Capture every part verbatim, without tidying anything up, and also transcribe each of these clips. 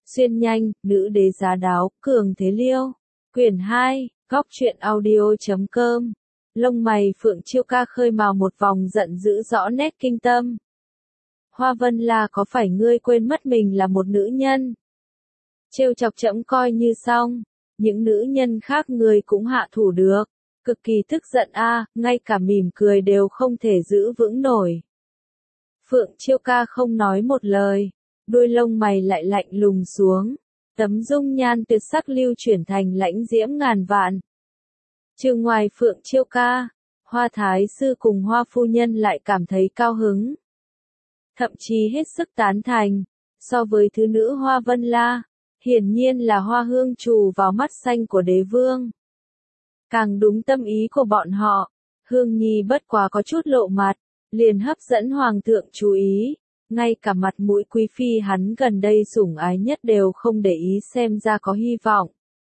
Xuyên nhanh, nữ đế giá đáo, cường thế liêu. Quyển hai, góc truyện audio.com. Lông mày Phượng Chiêu Ca khơi mào một vòng giận dữ rõ nét kinh tâm. Hoa Vân La, có phải ngươi quên mất mình là một nữ nhân? Trêu chọc trẫm coi như xong, những nữ nhân khác ngươi cũng hạ thủ được. Cực kỳ tức giận a, ngay cả mỉm cười đều không thể giữ vững nổi. Phượng Chiêu Ca không nói một lời, đuôi lông mày lại lạnh lùng xuống, tấm dung nhan tuyệt sắc lưu chuyển thành lãnh diễm ngàn vạn. Trừ ngoài Phượng Chiêu Ca, Hoa Thái Sư cùng Hoa Phu Nhân lại cảm thấy cao hứng. Thậm chí hết sức tán thành, so với thứ nữ Hoa Vân La, hiển nhiên là Hoa Hương Trù vào mắt xanh của đế vương. Càng đúng tâm ý của bọn họ, Hương Nhi bất quá có chút lộ mặt, liền hấp dẫn Hoàng thượng chú ý, ngay cả mặt mũi quý phi hắn gần đây sủng ái nhất đều không để ý xem ra có hy vọng.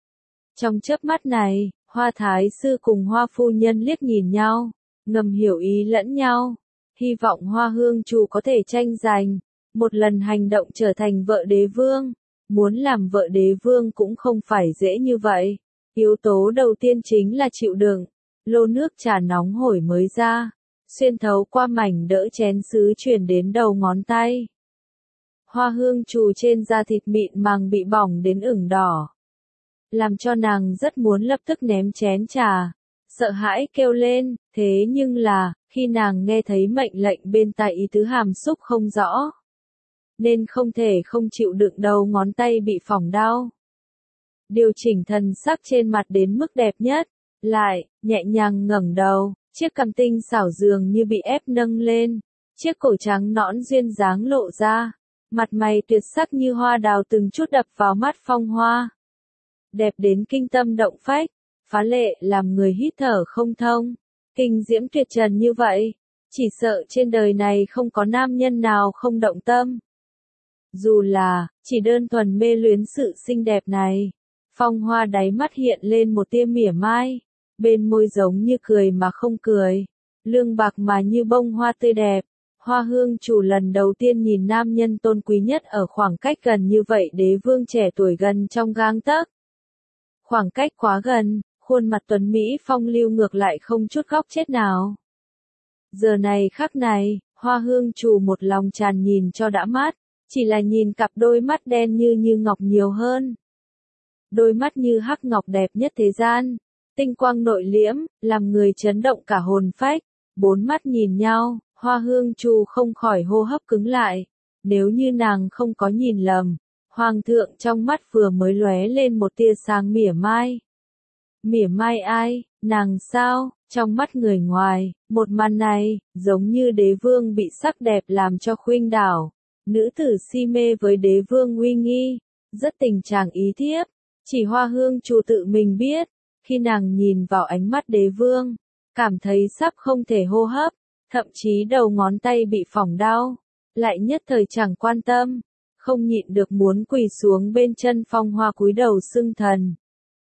Trong chớp mắt này, Hoa Thái Sư cùng Hoa Phu Nhân liếc nhìn nhau, ngầm hiểu ý lẫn nhau, hy vọng Hoa Hương Trù có thể tranh giành, một lần hành động trở thành vợ đế vương, muốn làm vợ đế vương cũng không phải dễ như vậy. Yếu tố đầu tiên chính là chịu đựng, lô nước trà nóng hổi mới ra, xuyên thấu qua mảnh đỡ chén sứ truyền đến đầu ngón tay. Hoa Hương Trù trên da thịt mịn màng bị bỏng đến ửng đỏ, làm cho nàng rất muốn lập tức ném chén trà, sợ hãi kêu lên, thế nhưng là, khi nàng nghe thấy mệnh lệnh bên tai ý tứ hàm xúc không rõ, nên không thể không chịu đựng đầu ngón tay bị phỏng đau. Điều chỉnh thần sắc trên mặt đến mức đẹp nhất, lại, nhẹ nhàng ngẩng đầu, chiếc cằm tinh xảo dường như bị ép nâng lên, chiếc cổ trắng nõn duyên dáng lộ ra, mặt mày tuyệt sắc như hoa đào từng chút đập vào mắt Phong Hoa. Đẹp đến kinh tâm động phách, phá lệ làm người hít thở không thông, kinh diễm tuyệt trần như vậy, chỉ sợ trên đời này không có nam nhân nào không động tâm. Dù là, chỉ đơn thuần mê luyến sự xinh đẹp này. Phong Hoa đáy mắt hiện lên một tia mỉa mai, bên môi giống như cười mà không cười, lương bạc mà như bông hoa tươi đẹp. Hoa Hương Trù lần đầu tiên nhìn nam nhân tôn quý nhất ở khoảng cách gần như vậy, đế vương trẻ tuổi gần trong gang tấc. Khoảng cách quá gần, khuôn mặt tuấn Mỹ phong lưu ngược lại không chút góc chết nào. Giờ này khắc này, Hoa Hương Trù một lòng tràn nhìn cho đã mắt, chỉ là nhìn cặp đôi mắt đen như như ngọc nhiều hơn. Đôi mắt như hắc ngọc đẹp nhất thế gian, tinh quang nội liễm, làm người chấn động cả hồn phách. Bốn mắt nhìn nhau, Hoa Hương Trù không khỏi hô hấp cứng lại. Nếu như nàng không có nhìn lầm, Hoàng thượng trong mắt vừa mới lóe lên một tia sáng mỉa mai. Mỉa mai ai, nàng sao? Trong mắt người ngoài, một màn này, giống như đế vương bị sắc đẹp làm cho khuynh đảo. Nữ tử si mê với đế vương uy nghi, rất tình trạng ý thiếp. Chỉ Hoa Hương Trù tự mình biết, khi nàng nhìn vào ánh mắt đế vương, cảm thấy sắp không thể hô hấp, thậm chí đầu ngón tay bị phỏng đau, lại nhất thời chẳng quan tâm, không nhịn được muốn quỳ xuống bên chân Phong Hoa cúi đầu xưng thần.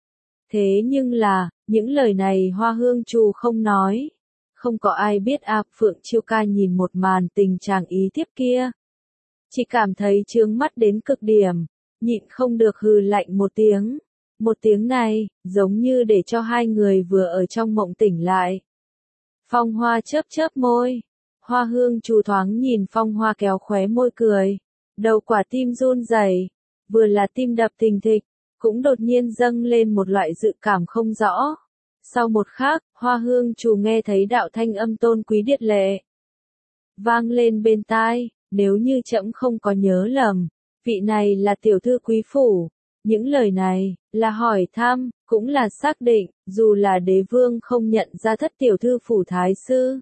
Thế nhưng là, những lời này Hoa Hương Trù không nói, không có ai biết a. Phượng Chiêu Ca nhìn một màn tình trạng ý thiếp kia, chỉ cảm thấy chướng mắt đến cực điểm. Nhịn không được hừ lạnh một tiếng. Một tiếng này, giống như để cho hai người vừa ở trong mộng tỉnh lại. Phong Hoa chớp chớp môi. Hoa Hương Trù thoáng nhìn Phong Hoa kéo khóe môi cười. Đầu quả tim run rẩy, vừa là tim đập thình thịch, cũng đột nhiên dâng lên một loại dự cảm không rõ. Sau một khắc, Hoa Hương Trù nghe thấy đạo thanh âm tôn quý điệt lệ vang lên bên tai, nếu như trẫm không có nhớ lầm, vị này là tiểu thư quý phủ. Những lời này, là hỏi thăm, cũng là xác định, dù là đế vương không nhận ra thất tiểu thư phủ thái sư.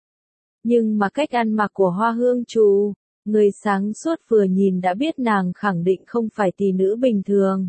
Nhưng mà cách ăn mặc của Hoa Hương Trù, người sáng suốt vừa nhìn đã biết nàng khẳng định không phải tỷ nữ bình thường.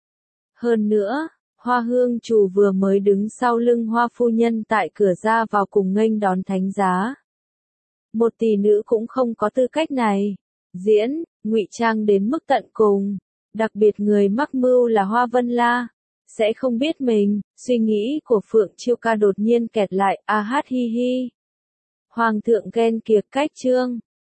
Hơn nữa, Hoa Hương Trù vừa mới đứng sau lưng Hoa Phu Nhân tại cửa ra vào cùng nghênh đón thánh giá. Một tỷ nữ cũng không có tư cách này. Diễn, ngụy trang đến mức tận cùng, đặc biệt người mắc mưu là Hoa Vân La, sẽ không biết mình. Suy nghĩ của Phượng Chiêu Ca đột nhiên kẹt lại, a hát hi hi. Hoàng thượng ghen kiệt cách trương,